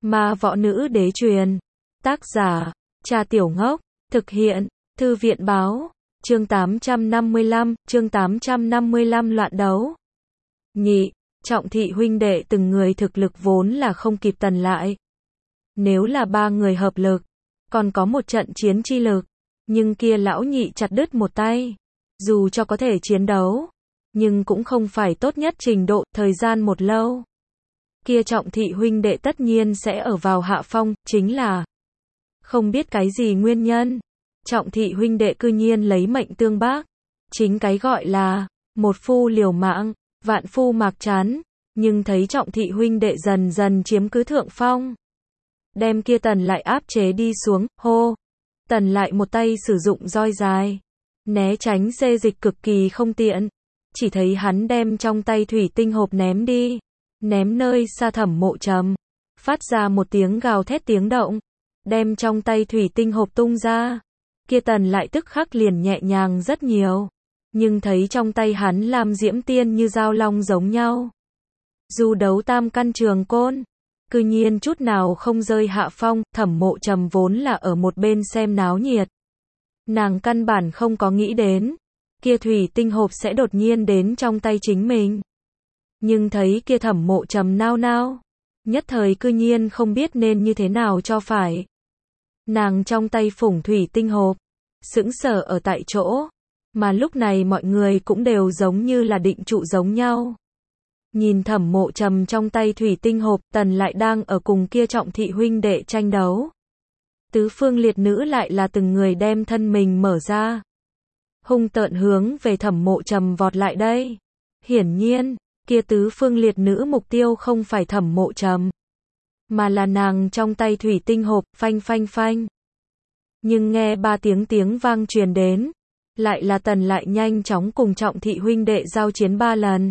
Ma võ nữ đế truyền. Tác giả, Trà Tiểu Ngốc. Thực hiện, Thư viện báo. Chương 855 loạn đấu. Nhị, Trọng thị huynh đệ từng người thực lực vốn là không kịp Tần lại. Nếu là ba người hợp lực, còn có một trận chiến chi lực. Nhưng kia lão nhị chặt đứt một tay. Dù cho có thể chiến đấu, nhưng cũng không phải tốt nhất trình độ, thời gian một lâu. Kia Trọng thị huynh đệ tất nhiên sẽ ở vào hạ phong, chính là không biết cái gì nguyên nhân. Trọng thị huynh đệ cư nhiên lấy mệnh tương bác. Chính cái gọi là một phu liều mạng, vạn phu mạc chán. Nhưng thấy Trọng thị huynh đệ dần dần chiếm cứ thượng phong. Đem kia Tần lại áp chế đi xuống, hô. Tần lại một tay sử dụng roi dài. Né tránh xê dịch cực kỳ không tiện. Chỉ thấy hắn đem trong tay thủy tinh hộp ném đi. Ném nơi xa Thẩm Mộ Trầm. Phát ra một tiếng gào thét tiếng động. Đem trong tay thủy tinh hộp tung ra. Kia Tần lại tức khắc liền nhẹ nhàng rất nhiều. Nhưng thấy trong tay hắn làm diễm tiên như dao long giống nhau. Dù đấu tam căn trường côn. Cư nhiên chút nào không rơi hạ phong. Thẩm Mộ Trầm vốn là ở một bên xem náo nhiệt. Nàng căn bản không có nghĩ đến. Kia thủy tinh hộp sẽ đột nhiên đến trong tay chính mình. Nhưng thấy kia Thẩm Mộ Trầm nao nao. Nhất thời cư nhiên không biết nên như thế nào cho phải. Nàng trong tay phủng thủy tinh hộp. Sững sờ ở tại chỗ. Mà lúc này mọi người cũng đều giống như là định trụ giống nhau. Nhìn Thẩm Mộ Trầm trong tay thủy tinh hộp, Tần lại đang ở cùng kia Trọng thị huynh đệ tranh đấu. Tứ phương liệt nữ lại là từng người đem thân mình mở ra. Hung tợn hướng về Thẩm Mộ Trầm vọt lại đây. Hiển nhiên, kia tứ phương liệt nữ mục tiêu không phải Thẩm Mộ Trầm. Mà là nàng trong tay thủy tinh hộp, phanh phanh phanh. Nhưng nghe ba tiếng vang truyền đến. Lại là Tần lại nhanh chóng cùng Trọng thị huynh đệ giao chiến 3 lần.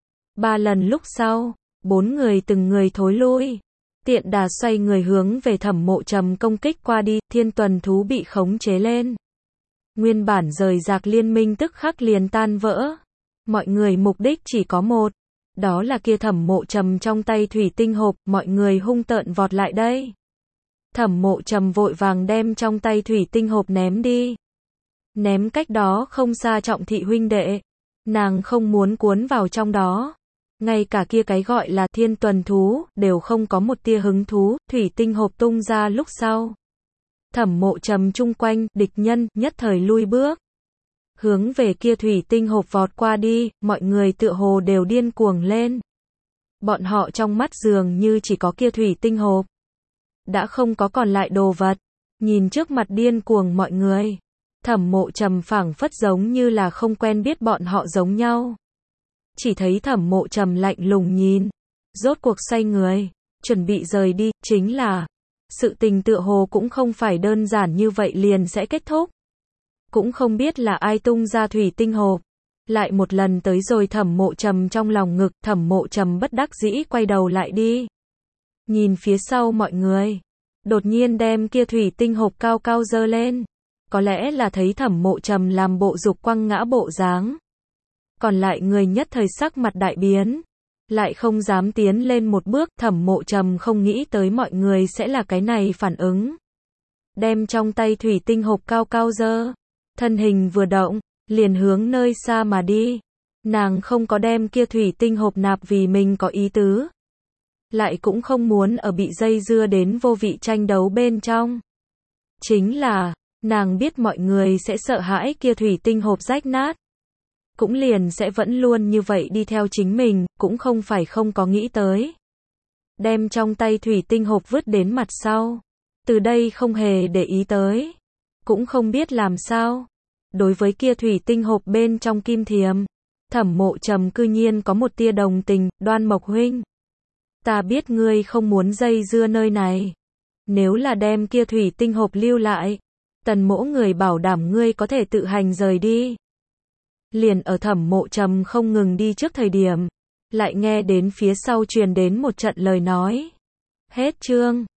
3 lần lúc sau, 4 người từng người thối lui. Tiện đà xoay người hướng về Thẩm Mộ Trầm công kích qua đi, thiên tuần thú bị khống chế lên. Nguyên bản rời rạc liên minh tức khắc liền tan vỡ. Mọi người mục đích chỉ có một. Đó là kia Thẩm Mộ Trầm trong tay thủy tinh hộp, mọi người hung tợn vọt lại đây. Thẩm Mộ Trầm vội vàng đem trong tay thủy tinh hộp ném đi. Ném cách đó không xa Trọng thị huynh đệ. Nàng không muốn cuốn vào trong đó. Ngay cả kia cái gọi là thiên tuần thú, đều không có một tia hứng thú, thủy tinh hộp tung ra lúc sau. Thẩm Mộ Trầm chung quanh, địch nhân, nhất thời lui bước. Hướng về kia thủy tinh hộp vọt qua đi, mọi người tựa hồ đều điên cuồng lên. Bọn họ trong mắt dường như chỉ có kia thủy tinh hộp. Đã không có còn lại đồ vật. Nhìn trước mặt điên cuồng mọi người. Thẩm Mộ Trầm phảng phất giống như là không quen biết bọn họ giống nhau. Chỉ thấy Thẩm Mộ Trầm lạnh lùng nhìn. Rốt cuộc xoay người. Chuẩn bị rời đi, chính là. Sự tình tựa hồ cũng không phải đơn giản như vậy liền sẽ kết thúc. Cũng không biết là ai tung ra thủy tinh hộp. Lại một lần tới rồi Thẩm Mộ Trầm trong lòng ngực. Thẩm Mộ Trầm bất đắc dĩ quay đầu lại đi. Nhìn phía sau mọi người. Đột nhiên đem kia thủy tinh hộp cao cao giơ lên. Có lẽ là thấy Thẩm Mộ Trầm làm bộ dục quăng ngã bộ dáng. Còn lại người nhất thời sắc mặt đại biến. Lại không dám tiến lên một bước. Thẩm Mộ Trầm không nghĩ tới mọi người sẽ là cái này phản ứng. Đem trong tay thủy tinh hộp cao cao giơ. Thân hình vừa động, liền hướng nơi xa mà đi. Nàng không có đem kia thủy tinh hộp nạp vì mình có ý tứ. Lại cũng không muốn ở bị dây dưa đến vô vị tranh đấu bên trong. Chính là, nàng biết mọi người sẽ sợ hãi kia thủy tinh hộp rách nát. Cũng liền sẽ vẫn luôn như vậy đi theo chính mình, cũng không phải không có nghĩ tới. Đem trong tay thủy tinh hộp vứt đến mặt sau. Từ đây không hề để ý tới. Cũng không biết làm sao. Đối với kia thủy tinh hộp bên trong kim thiềm. Thẩm Mộ Trầm cư nhiên có một tia đồng tình, Đoan Mộc huynh. Ta biết ngươi không muốn dây dưa nơi này. Nếu là đem kia thủy tinh hộp lưu lại. Tần mỗ người bảo đảm ngươi có thể tự hành rời đi. Liền ở Thẩm Mộ Trầm không ngừng đi trước thời điểm. Lại nghe đến phía sau truyền đến một trận lời nói. Hết chương.